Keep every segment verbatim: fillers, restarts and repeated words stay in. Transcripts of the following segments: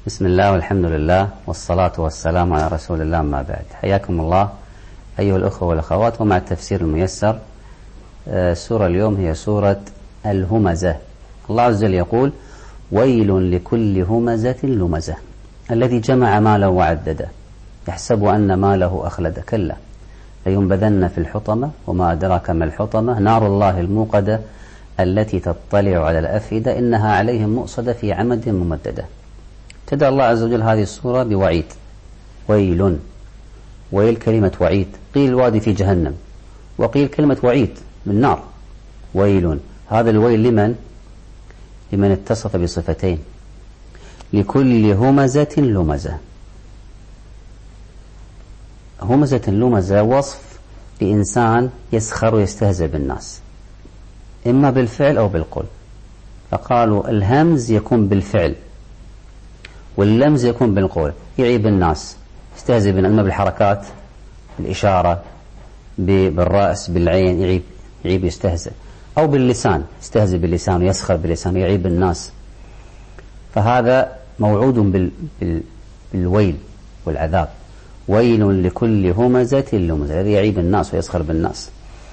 بسم الله والحمد لله والصلاة والسلام على رسول الله، ما بعد. حياكم الله أيها الأخوة والأخوات، ومع التفسير الميسر. سورة اليوم هي سورة الهمزة. الله عز وجل يقول: ويل لكل همزة لمزة الذي جمع ماله وعدده يحسب أن ماله أخلده كلا لينبذن في الحطمة وما أدراك ما الحطمة نار الله الموقدة التي تطلع على الأفئدة إنها عليهم مؤصدة في عمد ممددة. ابتدأ الله عز وجل هذه السورة بوعيد. ويل، ويل كلمة وعيد، قيل الوادي في جهنم، وقيل كلمة وعيد من نار. ويل، هذا الويل لمن؟ لمن اتصف بصفتين: لكل همزة لمزة. همزة لمزة وصف لإنسان يسخر ويستهزئ بالناس، إما بالفعل أو بالقول. فقالوا الهمز يكون بالفعل واللمز يكون بالقول، يعيب الناس، يستهزئ بالناس، إما بالحركات، بالإشارة، بالرأس، بالعين، يعيب يعيب يستهزئ، أو باللسان، يستهزئ باللسان ويسخر باللسان ويعيب الناس. فهذا موعود بال... بال... بالويل والعذاب. ويل لكل همزة لمزة، الذي يعيب الناس ويسخر بالناس.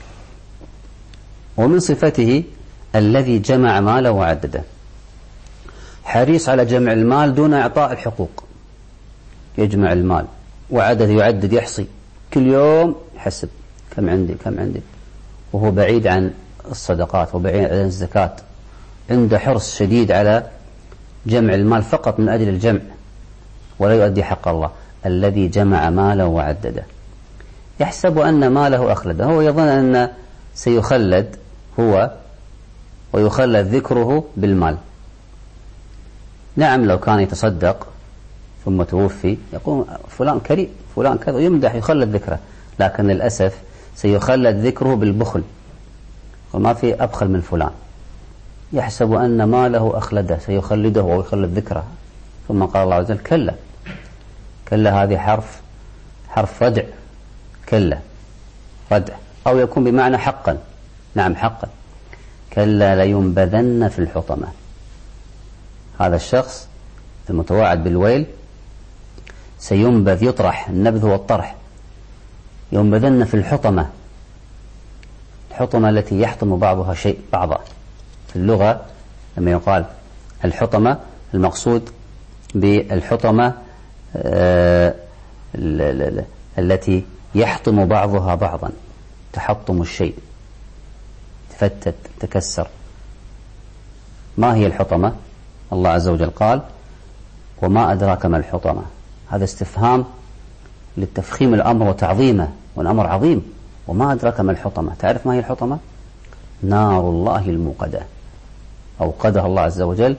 ومن صفته الذي جمع ماله وعدده، حريص على جمع المال دون إعطاء الحقوق. يجمع المال وعدد، يعدد، يحصي، كل يوم يحسب كم عندي كم عندي، وهو بعيد عن الصدقات وبعيد عن الزكاة. عنده حرص شديد على جمع المال فقط من أجل الجمع، ولا يؤدي حق الله. الذي جمع ماله وعدده يحسب أن ماله أخلده، هو يظن أن سيخلد هو ويخلد ذكره بالمال. نعم، لو كان يتصدق ثم توفي يقول فلان كريم، فلان كذا، يمدح، يخلد ذكره، لكن للأسف سيخلد ذكره بالبخل، وما في أبخل من فلان. يحسب أن ماله أخلده، سيخلده ويخلد ذكره. ثم قال الله عز وجل: كلا. كلا هذه حرف حرف ردع، كلا ردع، أو يكون بمعنى حقا. نعم حقا. كلا لينبذن في الحطمة. هذا الشخص المتوعد بالويل سينبذ، يطرح، النبذ والطرح. ينبذن في الحطمة، الحطمة التي يحطم بعضها شيء بعضا. في اللغة لما يقال الحطمة، المقصود بالحطمة آه التي يحطم بعضها بعضا، تحطم الشيء، تفتت، تكسر. ما هي الحطمة؟ الله عز وجل قال: وما أدراك ما الحطمة. هذا استفهام للتفخيم الأمر وتعظيمه، والأمر عظيم. وما أدراك ما الحطمة، تعرف ما هي الحطمة؟ نار الله الموقدة، أوقدها الله عز وجل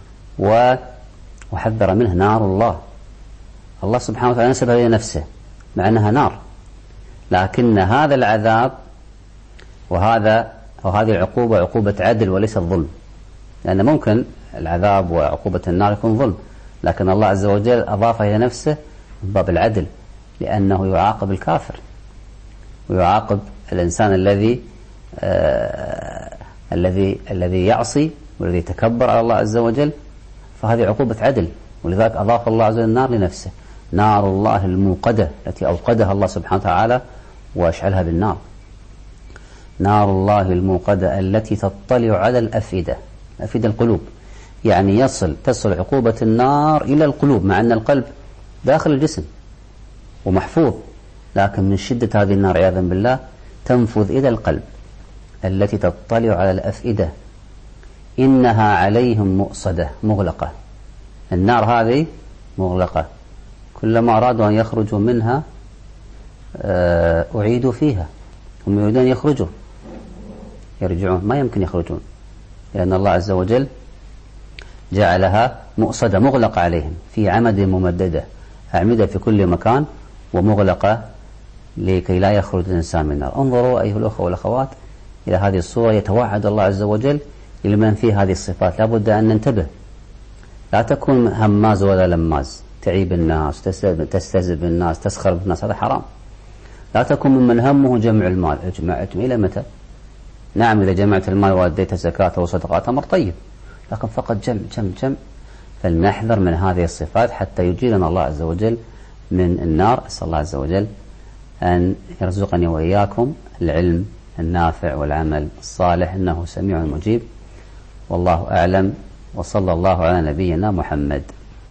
وحذر منه. نار الله، الله سبحانه وتعالى نسبها إلى نفسه مع أنها نار، لكن هذا العذاب وهذا وهذه العقوبة عقوبة عدل وليس ظلم، لأن ممكن العذاب وعقوبة النار يكون ظلم، لكن الله عز وجل أضافها إلى نفسه من باب العدل، لأنه يعاقب الكافر ويعاقب الإنسان الذي آه الذي الذي يعصي والذي يتكبر على الله عز وجل. فهذه عقوبة عدل، ولذلك أضاف الله عز وجل النار لنفسه. نار الله الموقدة التي أوقدها الله سبحانه وتعالى وأشعلها بالنار. نار الله الموقدة التي تطلع على الأفئدة، أفئدة القلوب، يعني يصل تصل عقوبة النار إلى القلوب، مع أن القلب داخل الجسم ومحفوظ، لكن من شدة هذه النار عياذا بالله تنفذ إلى القلب. التي تطلع على الأفئدة إنها عليهم مؤصدة، مغلقة. النار هذه مغلقة، كلما أرادوا أن يخرجوا منها أعيدوا فيها. هم يريدون يخرجوا، يرجعون، ما يمكن يخرجون، لأن الله عز وجل جعلها مؤصدة، مغلقة عليهم في عمد ممددة، أعمدة في كل مكان ومغلقة لكي لا يخرج الإنسان من النار. انظروا أيها الأخوة والأخوات إلى هذه الصورة. يتوعد الله عز وجل لمن فيه هذه الصفات. لا بد أن ننتبه، لا تكون هماز ولا لماز، تعيب الناس، تستهزئ بالناس، تسخر بالناس، هذا حرام. لا تكون ممن همه جمع المال. اجمع اجمع إلى متى؟ نعم، إذا جمعت المال وأديت زكاة وصدقات أمر طيب، لكن فقط جمع جمع جمع فلنحذر من هذه الصفات حتى يجيرنا الله عز وجل من النار. أسأل الله عز وجل أن يرزقني وإياكم العلم النافع والعمل الصالح، إنه سميع مجيب. والله أعلم، وصلى الله على نبينا محمد.